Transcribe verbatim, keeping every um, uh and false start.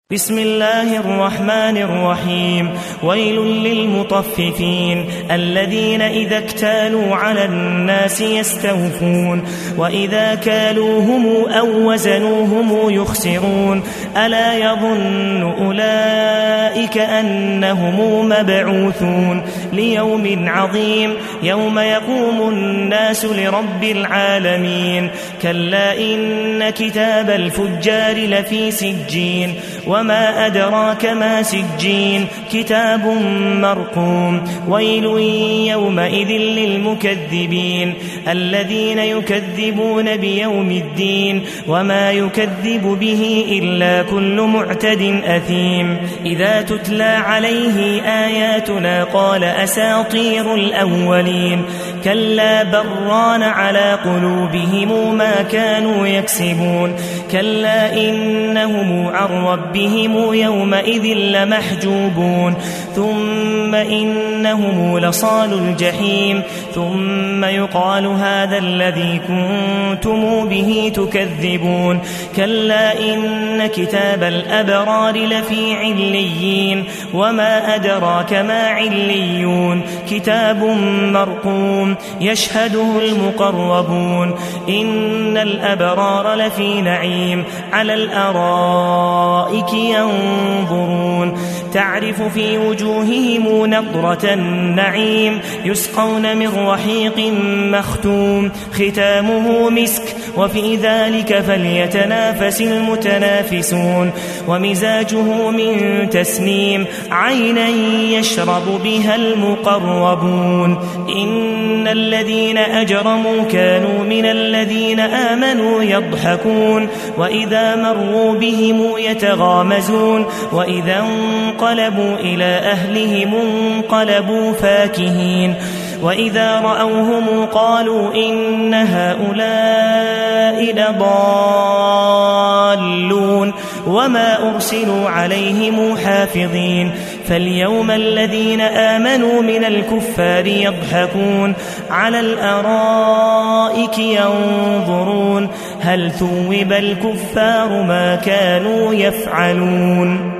بسم الله الرحمن الرحيم. ويل للمطففين الذين إذا اكتالوا على الناس يستوفون وإذا كالوهم أو وزنوهم يخسرون ألا يظن أولئك أنهم مبعوثون ليوم عظيم يوم يقوم الناس لرب العالمين. كلا إن كتاب الفجار لفي سجين وما أدراك ما سجين كتاب مرقوم. ويل يومئذ للمكذبين الذين يكذبون بيوم الدين وما يكذب به إلا كل معتد أثيم. إذا تتلى عليه آياتنا قال أساطير الأولين كلا بران على قلوبهم ما كانوا يكسبون. كلا إنهم عن ربهم يومئذ لمحجوبون ثم إنهم لصال الجحيم ثم يقال هذا الذي كنتم به تكذبون. كلا إن كتاب الأبرار لفي عليين وما أدراك ما عليون كتاب مرقوم يشهده المقربون. إن الأبرار لفي نعيم على الأرائك ينظرون تعرف في وجوههم نضرة النعيم يسقون من رحيق مختوم ختامه مسك وفي ذلك فليتنافس المتنافسون. ومزاجه من تسنيم عينا يشرب بها المقربون. إن الذين أجرموا كانوا من الذين آمنوا يضحكون وإذا مروا بهم يتغامزون وإذا انقلبوا إلى أهلهم انقلبوا فاكهين وإذا رأوهم قالوا إن هؤلاء لضالون وما أرسلوا عليهم حافظين. فاليوم الذين آمنوا من الكفار يضحكون على الأرائك ينظرون هل ثوب الكفار ما كانوا يفعلون.